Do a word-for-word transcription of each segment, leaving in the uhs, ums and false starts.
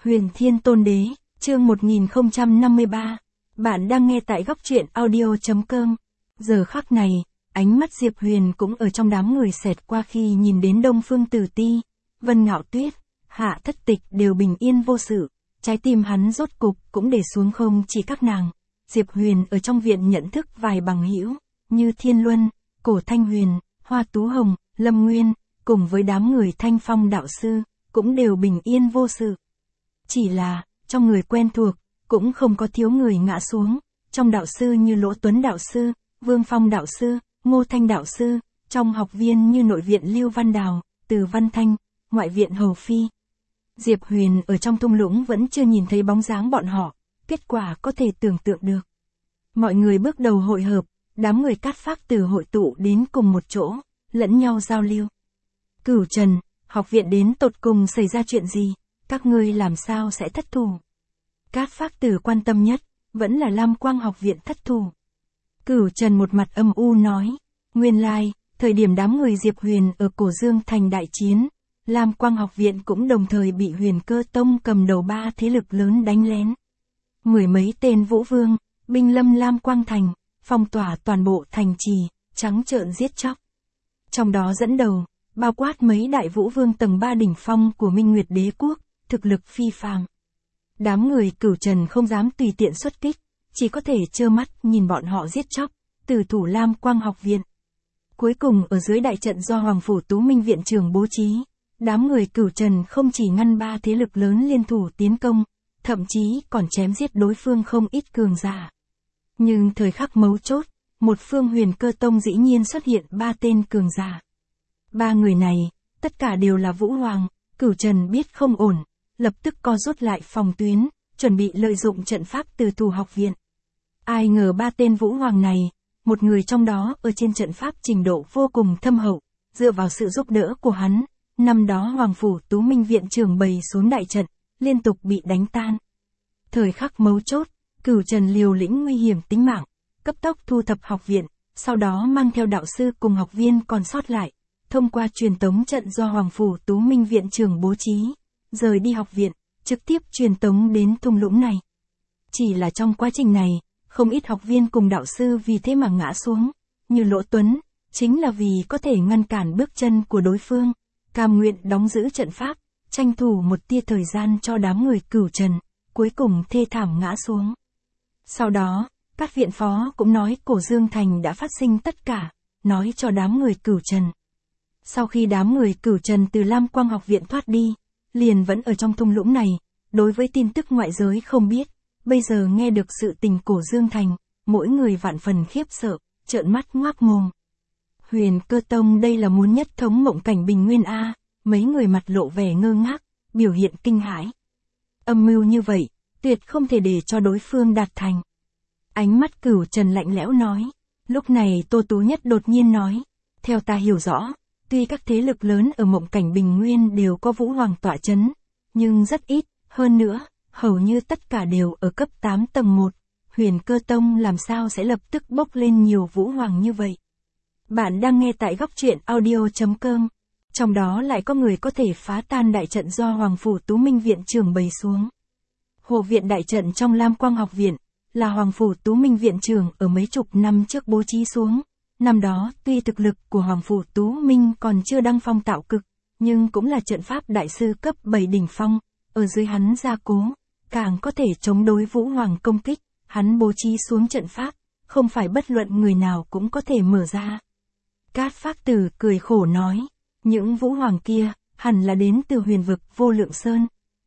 Huyền Thiên Tôn Đế, chương một nghìn không trăm năm mươi ba. Bạn đang nghe tại góc truyện audio chấm com. Giờ khắc này, ánh mắt Diệp Huyền cũng ở trong đám người xẹt qua khi nhìn đến Đông Phương Tử Ti, Vân Ngạo Tuyết, Hạ Thất Tịch đều bình yên vô sự. Trái tim hắn rốt cục cũng để xuống không chỉ các nàng. Diệp Huyền ở trong viện nhận thức vài bằng hữu, như Thiên Luân, Cổ Thanh Huyền, Hoa Tú Hồng, Lâm Nguyên, cùng với đám người Thanh Phong đạo sư, cũng đều bình yên vô sự. Chỉ là, trong người quen thuộc, cũng không có thiếu người ngã xuống, trong đạo sư như Lỗ Tuấn đạo sư, Vương Phong đạo sư, Ngô Thanh đạo sư, trong học viên như nội viện Lưu Văn Đào, Từ Văn Thanh, ngoại viện Hầu Phi. Diệp Huyền ở trong thung lũng vẫn chưa nhìn thấy bóng dáng bọn họ, kết quả có thể tưởng tượng được. Mọi người bước đầu hội hợp, đám người Cát Phác Tử hội tụ đến cùng một chỗ, lẫn nhau giao lưu. Cửu Trần, học viện đến tột cùng xảy ra chuyện gì, các ngươi làm sao sẽ thất thủ? Cát Phác Tử quan tâm nhất, vẫn là Lam Quang học viện thất thủ. Cửu Trần một mặt âm u nói, nguyên lai, thời điểm đám người Diệp Huyền ở Cổ Dương Thành đại chiến, Lam Quang học viện cũng đồng thời bị Huyền Cơ Tông cầm đầu ba thế lực lớn đánh lén. Mười mấy tên vũ vương, binh lâm Lam Quang Thành, phong tỏa toàn bộ thành trì, trắng trợn giết chóc. Trong đó dẫn đầu, bao quát mấy đại vũ vương tầng ba đỉnh phong của Minh Nguyệt Đế Quốc, thực lực phi phàm. Đám người Cửu Trần không dám tùy tiện xuất kích, chỉ có thể trơ mắt nhìn bọn họ giết chóc, từ thủ Lam Quang học viện. Cuối cùng ở dưới đại trận do Hoàng Phủ Tú Minh viện trưởng bố trí, đám người Cửu Trần không chỉ ngăn ba thế lực lớn liên thủ tiến công, thậm chí còn chém giết đối phương không ít cường giả. Nhưng thời khắc mấu chốt, một phương Huyền Cơ Tông dĩ nhiên xuất hiện ba tên cường giả. Ba người này, tất cả đều là Vũ Hoàng. Cửu Trần biết không ổn, lập tức co rút lại phòng tuyến, chuẩn bị lợi dụng trận pháp từ thủ học viện. Ai ngờ ba tên Vũ Hoàng này, một người trong đó ở trên trận pháp trình độ vô cùng thâm hậu, dựa vào sự giúp đỡ của hắn, năm đó Hoàng Phủ Tú Minh viện trưởng bày xuống đại trận, liên tục bị đánh tan. Thời khắc mấu chốt, Cửu Trần liều lĩnh nguy hiểm tính mạng, cấp tốc thu thập học viện, sau đó mang theo đạo sư cùng học viên còn sót lại, thông qua truyền tống trận do Hoàng Phủ Tú Minh viện trưởng bố trí, rời đi học viện, trực tiếp truyền tống đến thung lũng này. Chỉ là trong quá trình này, không ít học viên cùng đạo sư vì thế mà ngã xuống, như Lỗ Tuấn, chính là vì có thể ngăn cản bước chân của đối phương, cam nguyện đóng giữ trận pháp, tranh thủ một tia thời gian cho đám người Cửu Trần, cuối cùng thê thảm ngã xuống. Sau đó, các viện phó cũng nói Cổ Dương Thành đã phát sinh tất cả, nói cho đám người Cửu Trần. Sau khi đám người Cửu Trần từ Lam Quang học viện thoát đi, liền vẫn ở trong thung lũng này, đối với tin tức ngoại giới không biết, bây giờ nghe được sự tình Cổ Dương Thành, mỗi người vạn phần khiếp sợ, trợn mắt ngoác mồm. Huyền Cơ Tông đây là muốn nhất thống mộng cảnh bình nguyên a, mấy người mặt lộ vẻ ngơ ngác, biểu hiện kinh hãi. Âm mưu như vậy, tuyệt không thể để cho đối phương đạt thành. Ánh mắt Cửu Trần lạnh lẽo nói, lúc này Tô Tú Nhất đột nhiên nói, theo ta hiểu rõ, tuy các thế lực lớn ở mộng cảnh bình nguyên đều có Vũ Hoàng tọa chấn, nhưng rất ít, hơn nữa, hầu như tất cả đều ở cấp tám tầng một, Huyền Cơ Tông làm sao sẽ lập tức bốc lên nhiều Vũ Hoàng như vậy. Bạn đang nghe tại góc truyện audio chấm com, trong đó lại có người có thể phá tan đại trận do Hoàng Phủ Tú Minh viện trưởng bày xuống. Hộ viện đại trận trong Lam Quang học viện, là Hoàng Phủ Tú Minh viện trưởng ở mấy chục năm trước bố trí xuống. Năm đó, tuy thực lực của Hoàng Phủ Tú Minh còn chưa đăng phong tạo cực, nhưng cũng là trận pháp đại sư cấp bảy đỉnh phong, ở dưới hắn gia cố, càng có thể chống đối Vũ Hoàng công kích, hắn bố trí xuống trận pháp, không phải bất luận người nào cũng có thể mở ra. Cát Phác Tử cười khổ nói, những Vũ Hoàng kia, hẳn là đến từ huyền vực Vô Lượng Sơn.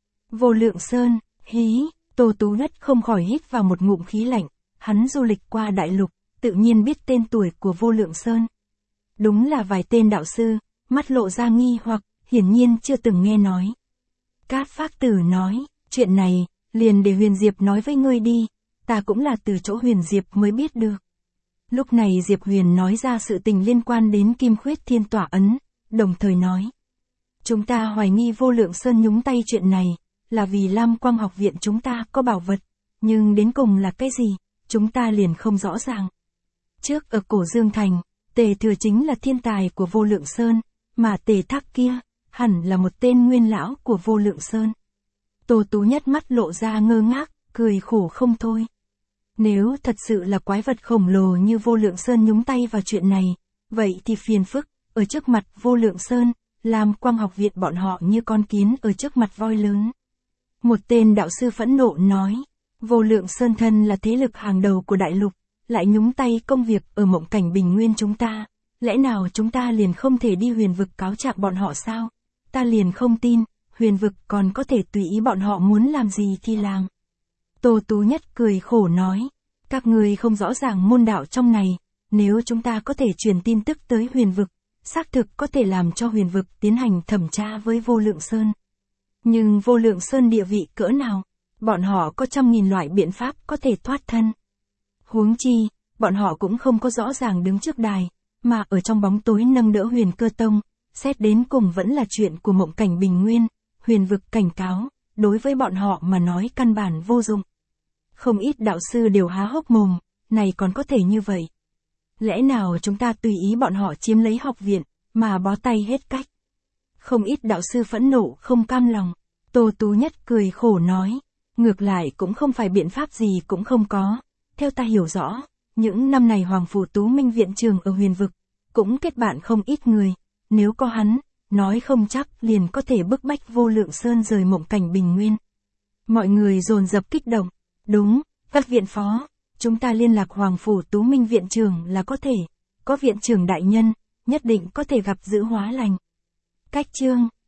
Vô Lượng Sơn, hí, Tô Tú Nhất không khỏi hít vào một ngụm khí lạnh, hắn du lịch qua đại lục, tự nhiên biết tên tuổi của Vô Lượng Sơn. Đúng là vài tên đạo sư, mắt lộ ra nghi hoặc, hiển nhiên chưa từng nghe nói. Cát Phác Tử nói, chuyện này, liền để Huyền Diệp nói với ngươi đi, ta cũng là từ chỗ Huyền Diệp mới biết được. Lúc này Diệp Huyền nói ra sự tình liên quan đến Kim Khuyết Thiên Tỏa Ấn, đồng thời nói. Chúng ta hoài nghi Vô Lượng Sơn nhúng tay chuyện này, là vì Lam Quang học viện chúng ta có bảo vật, nhưng đến cùng là cái gì, chúng ta liền không rõ ràng. Trước ở Cổ Dương Thành, Tề Thừa chính là thiên tài của Vô Lượng Sơn, mà Tề Thác kia, hẳn là một tên nguyên lão của Vô Lượng Sơn. Tô Tú Nhất mắt lộ ra ngơ ngác, cười khổ không thôi. Nếu thật sự là quái vật khổng lồ như Vô Lượng Sơn nhúng tay vào chuyện này, vậy thì phiền phức, ở trước mặt Vô Lượng Sơn, làm Quang Học Viện bọn họ như con kiến ở trước mặt voi lớn. Một tên đạo sư phẫn nộ nói, Vô Lượng Sơn thân là thế lực hàng đầu của đại lục, lại nhúng tay công việc ở mộng cảnh bình nguyên chúng ta, lẽ nào chúng ta liền không thể đi huyền vực cáo trạng bọn họ sao? Ta liền không tin, huyền vực còn có thể tùy ý bọn họ muốn làm gì thì làm. Tô Tú Nhất cười khổ nói, các người không rõ ràng môn đạo trong này, nếu chúng ta có thể truyền tin tức tới huyền vực, xác thực có thể làm cho huyền vực tiến hành thẩm tra với Vô Lượng Sơn. Nhưng Vô Lượng Sơn địa vị cỡ nào, bọn họ có trăm nghìn loại biện pháp có thể thoát thân. Huống chi, bọn họ cũng không có rõ ràng đứng trước đài, mà ở trong bóng tối nâng đỡ Huyền Cơ Tông, xét đến cùng vẫn là chuyện của mộng cảnh bình nguyên, huyền vực cảnh cáo, đối với bọn họ mà nói căn bản vô dụng. Không ít đạo sư đều há hốc mồm, này còn có thể như vậy. Lẽ nào chúng ta tùy ý bọn họ chiếm lấy học viện, mà bó tay hết cách. Không ít đạo sư phẫn nộ không cam lòng, Tô Tú Nhất cười khổ nói, ngược lại cũng không phải biện pháp gì cũng không có. Theo ta hiểu rõ, những năm này Hoàng Phủ Tú Minh viện trường ở huyền vực, cũng kết bạn không ít người, nếu có hắn, nói không chắc liền có thể bức bách Vô Lượng Sơn rời mộng cảnh bình nguyên. Mọi người dồn dập kích động, đúng, các viện phó, chúng ta liên lạc Hoàng Phủ Tú Minh viện trường là có thể, có viện trưởng đại nhân, nhất định có thể gặp giữ hóa lành. Cách chương